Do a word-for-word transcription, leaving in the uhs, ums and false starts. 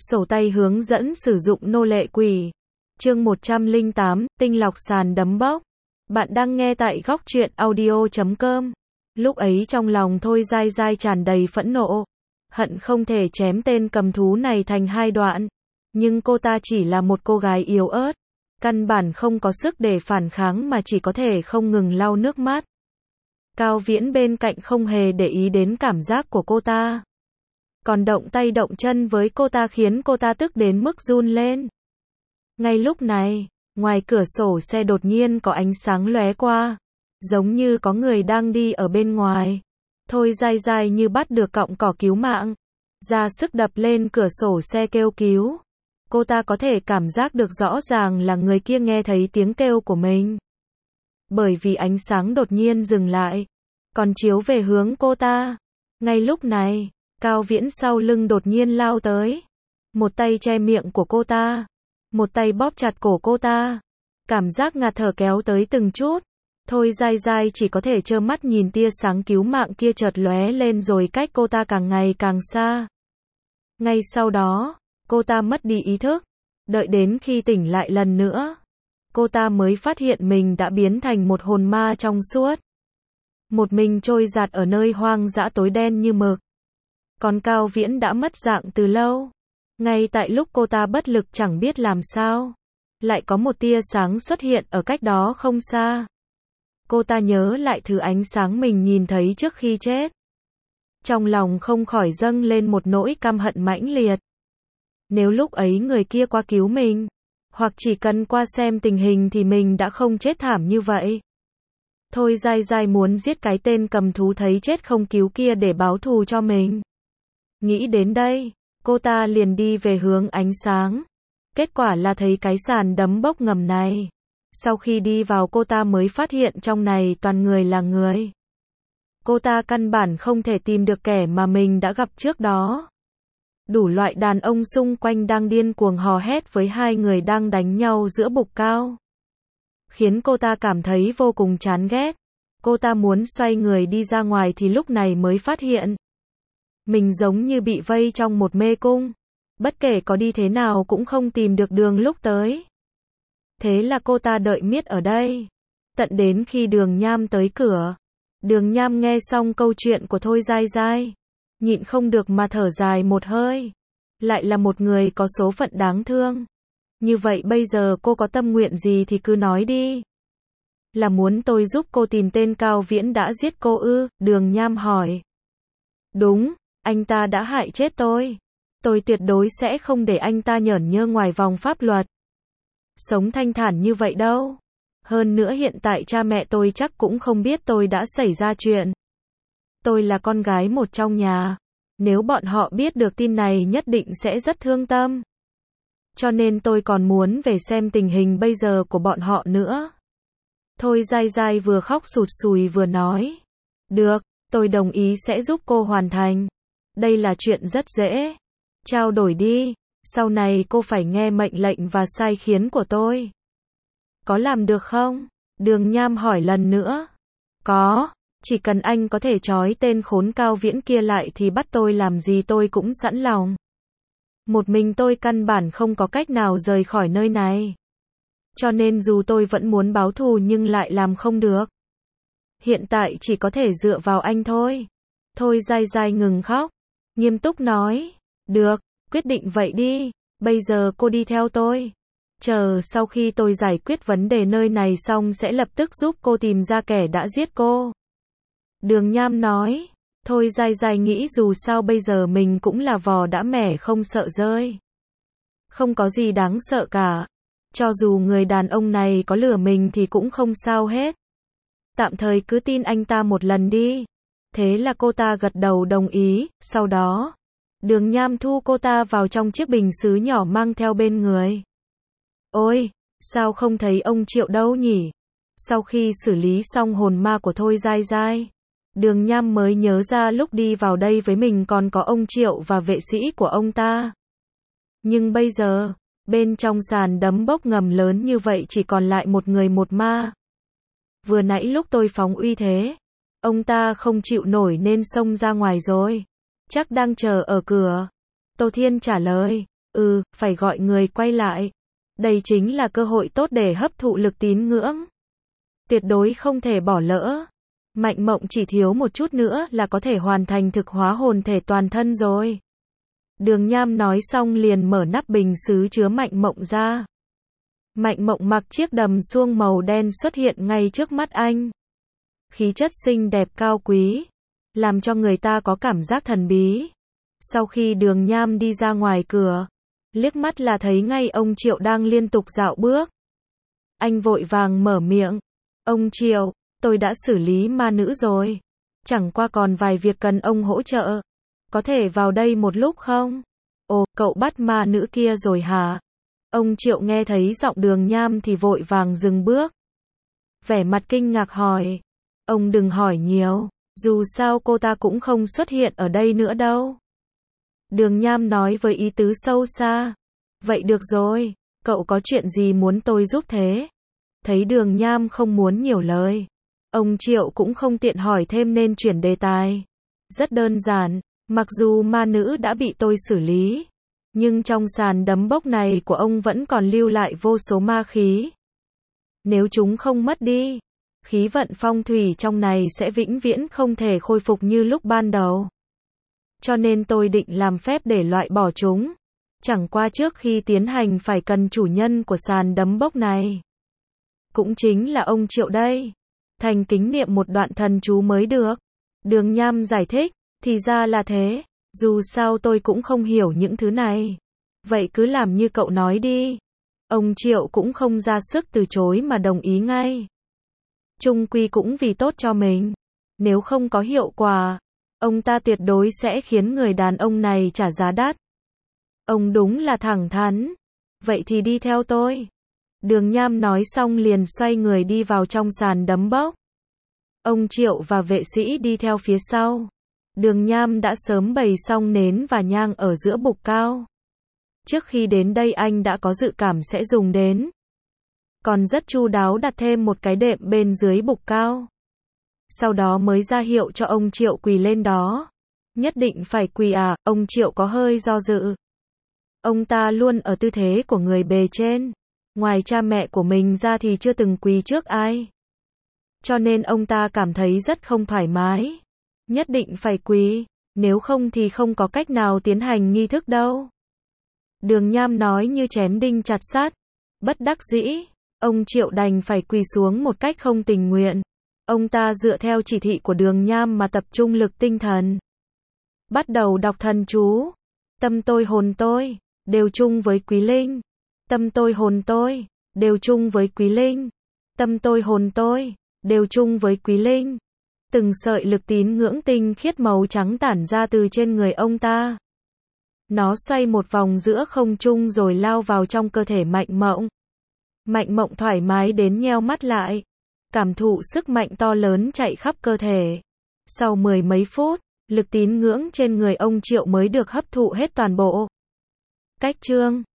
Sổ tay hướng dẫn sử dụng nô lệ quỷ. Chương một trăm lẻ tám, tinh lọc sàn đấm bốc. Bạn đang nghe tại góc truyện audio chấm com. Lúc ấy trong lòng Thôi Dai Dai tràn đầy phẫn nộ, hận không thể chém tên cầm thú này thành hai đoạn. Nhưng cô ta chỉ là một cô gái yếu ớt, căn bản không có sức để phản kháng mà chỉ có thể không ngừng lau nước mắt. Cao Viễn bên cạnh không hề để ý đến cảm giác của cô ta, còn động tay động chân với cô ta khiến cô ta tức đến mức run lên. Ngay lúc này, ngoài cửa sổ xe đột nhiên có ánh sáng lóe qua, giống như có người đang đi ở bên ngoài. Thôi Dai Dai như bắt được cọng cỏ cứu mạng, ra sức đập lên cửa sổ xe kêu cứu. Cô ta có thể cảm giác được rõ ràng là người kia nghe thấy tiếng kêu của mình. Bởi vì ánh sáng đột nhiên dừng lại, còn chiếu về hướng cô ta. Ngay lúc này, Cao Viễn sau lưng đột nhiên lao tới, một tay che miệng của cô ta, một tay bóp chặt cổ cô ta. Cảm giác ngạt thở kéo tới từng chút. Thôi Dai Dai chỉ có thể trơ mắt nhìn tia sáng cứu mạng kia chợt lóe lên rồi cách cô ta càng ngày càng xa. Ngay sau đó, cô ta mất đi ý thức. Đợi đến khi tỉnh lại lần nữa, cô ta mới phát hiện mình đã biến thành một hồn ma trong suốt, một mình trôi dạt ở nơi hoang dã tối đen như mực. Còn Cao Viễn đã mất dạng từ lâu. Ngay tại lúc cô ta bất lực chẳng biết làm sao, lại có một tia sáng xuất hiện ở cách đó không xa. Cô ta nhớ lại thứ ánh sáng mình nhìn thấy trước khi chết. Trong lòng không khỏi dâng lên một nỗi căm hận mãnh liệt. Nếu lúc ấy người kia qua cứu mình, hoặc chỉ cần qua xem tình hình thì mình đã không chết thảm như vậy. Thôi Dai Dai muốn giết cái tên cầm thú thấy chết không cứu kia để báo thù cho mình. Nghĩ đến đây, cô ta liền đi về hướng ánh sáng. Kết quả là thấy cái sàn đấm bốc ngầm này. Sau khi đi vào cô ta mới phát hiện trong này toàn người là người. Cô ta căn bản không thể tìm được kẻ mà mình đã gặp trước đó. Đủ loại đàn ông xung quanh đang điên cuồng hò hét với hai người đang đánh nhau giữa bục cao, khiến cô ta cảm thấy vô cùng chán ghét. Cô ta muốn xoay người đi ra ngoài thì lúc này mới phát hiện mình giống như bị vây trong một mê cung, bất kể có đi thế nào cũng không tìm được đường lúc tới. Thế là cô ta đợi miết ở đây, tận đến khi Đường Nham tới cửa. Đường Nham nghe xong câu chuyện của Thôi Dai Dai, nhịn không được mà thở dài một hơi. Lại là một người có số phận đáng thương. Như vậy bây giờ cô có tâm nguyện gì thì cứ nói đi. Là muốn tôi giúp cô tìm tên Cao Viễn đã giết cô ư? Đường Nham hỏi. Đúng, anh ta đã hại chết tôi. Tôi tuyệt đối sẽ không để anh ta nhởn nhơ ngoài vòng pháp luật, sống thanh thản như vậy đâu. Hơn nữa hiện tại cha mẹ tôi chắc cũng không biết tôi đã xảy ra chuyện. Tôi là con gái một trong nhà. Nếu bọn họ biết được tin này nhất định sẽ rất thương tâm. Cho nên tôi còn muốn về xem tình hình bây giờ của bọn họ nữa. Thôi Dai Dai vừa khóc sụt sùi vừa nói. Được, tôi đồng ý sẽ giúp cô hoàn thành. Đây là chuyện rất dễ. Trao đổi đi. Sau này cô phải nghe mệnh lệnh và sai khiến của tôi. Có làm được không? Đường Nham hỏi lần nữa. Có, chỉ cần anh có thể trói tên khốn Cao Viễn kia lại thì bắt tôi làm gì tôi cũng sẵn lòng. Một mình tôi căn bản không có cách nào rời khỏi nơi này. Cho nên dù tôi vẫn muốn báo thù nhưng lại làm không được. Hiện tại chỉ có thể dựa vào anh thôi. Thôi Dai Dai ngừng khóc, nghiêm túc nói. Được, quyết định vậy đi. Bây giờ cô đi theo tôi. Chờ sau khi tôi giải quyết vấn đề nơi này xong sẽ lập tức giúp cô tìm ra kẻ đã giết cô. Đường Nham nói. Thôi Dai Dai nghĩ dù sao bây giờ mình cũng là vò đã mẻ không sợ rơi. Không có gì đáng sợ cả. Cho dù người đàn ông này có lừa mình thì cũng không sao hết. Tạm thời cứ tin anh ta một lần đi. Thế là cô ta gật đầu đồng ý. Sau đó, Đường Nham thu cô ta vào trong chiếc bình sứ nhỏ mang theo bên người. Ôi, sao không thấy ông Triệu đâu nhỉ? Sau khi xử lý xong hồn ma của Thôi Dai Dai, Đường Nham mới nhớ ra lúc đi vào đây với mình còn có ông Triệu và vệ sĩ của ông ta. Nhưng bây giờ, bên trong sàn đấm bốc ngầm lớn như vậy chỉ còn lại một người một ma. Vừa nãy lúc tôi phóng uy thế, ông ta không chịu nổi nên xông ra ngoài rồi. Chắc đang chờ ở cửa. Tô Thiên trả lời. Ừ, phải gọi người quay lại. Đây chính là cơ hội tốt để hấp thụ lực tín ngưỡng. Tuyệt đối không thể bỏ lỡ. Mạnh Mộng chỉ thiếu một chút nữa là có thể hoàn thành thực hóa hồn thể toàn thân rồi. Đường Nham nói xong liền mở nắp bình sứ chứa Mạnh Mộng ra. Mạnh Mộng mặc chiếc đầm suông màu đen xuất hiện ngay trước mắt anh. Khí chất xinh đẹp cao quý, làm cho người ta có cảm giác thần bí. Sau khi Đường Nham đi ra ngoài cửa, liếc mắt là thấy ngay ông Triệu đang liên tục dạo bước. Anh vội vàng mở miệng. Ông Triệu, tôi đã xử lý ma nữ rồi. Chẳng qua còn vài việc cần ông hỗ trợ. Có thể vào đây một lúc không? Ồ, cậu bắt ma nữ kia rồi hả? Ông Triệu nghe thấy giọng Đường Nham thì vội vàng dừng bước. Vẻ mặt kinh ngạc hỏi. Ông đừng hỏi nhiều, dù sao cô ta cũng không xuất hiện ở đây nữa đâu. Đường Nham nói với ý tứ sâu xa. Vậy được rồi, cậu có chuyện gì muốn tôi giúp thế? Thấy Đường Nham không muốn nhiều lời, ông Triệu cũng không tiện hỏi thêm nên chuyển đề tài. Rất đơn giản, mặc dù ma nữ đã bị tôi xử lý, nhưng trong sàn đấm bốc này của ông vẫn còn lưu lại vô số ma khí. Nếu chúng không mất đi, khí vận phong thủy trong này sẽ vĩnh viễn không thể khôi phục như lúc ban đầu. Cho nên tôi định làm phép để loại bỏ chúng. Chẳng qua trước khi tiến hành phải cần chủ nhân của sàn đấm bốc này. Cũng chính là ông Triệu đây. Thành kính niệm một đoạn thần chú mới được. Đường Nham giải thích, thì ra là thế. Dù sao tôi cũng không hiểu những thứ này. Vậy cứ làm như cậu nói đi. Ông Triệu cũng không ra sức từ chối mà đồng ý ngay. Chung quy cũng vì tốt cho mình. Nếu không có hiệu quả, ông ta tuyệt đối sẽ khiến người đàn ông này trả giá đắt. Ông đúng là thẳng thắn. Vậy thì đi theo tôi. Đường Nham nói xong liền xoay người đi vào trong sàn đấm bốc. Ông Triệu và vệ sĩ đi theo phía sau. Đường Nham đã sớm bày xong nến và nhang ở giữa bục cao. Trước khi đến đây anh đã có dự cảm sẽ dùng đến. Còn rất chu đáo đặt thêm một cái đệm bên dưới bục cao. Sau đó mới ra hiệu cho ông Triệu quỳ lên đó. Nhất định phải quỳ à, ông Triệu có hơi do dự. Ông ta luôn ở tư thế của người bề trên. Ngoài cha mẹ của mình ra thì chưa từng quỳ trước ai. Cho nên ông ta cảm thấy rất không thoải mái. Nhất định phải quỳ, nếu không thì không có cách nào tiến hành nghi thức đâu. Đường Nham nói như chém đinh chặt sắt. Bất đắc dĩ, ông Triệu đành phải quỳ xuống một cách không tình nguyện. Ông ta dựa theo chỉ thị của Đường Nham mà tập trung lực tinh thần. Bắt đầu đọc thần chú. Tâm tôi hồn tôi, đều chung với Quý Linh. Tâm tôi hồn tôi, đều chung với Quý Linh. Tâm tôi hồn tôi, đều chung với Quý Linh. Từng sợi lực tín ngưỡng tinh khiết màu trắng tản ra từ trên người ông ta. Nó xoay một vòng giữa không trung rồi lao vào trong cơ thể Mạnh Mộng. Mạnh Mộng thoải mái đến nheo mắt lại. Cảm thụ sức mạnh to lớn chạy khắp cơ thể. Sau mười mấy phút, lực tín ngưỡng trên người ông Triệu mới được hấp thụ hết toàn bộ. Cách chương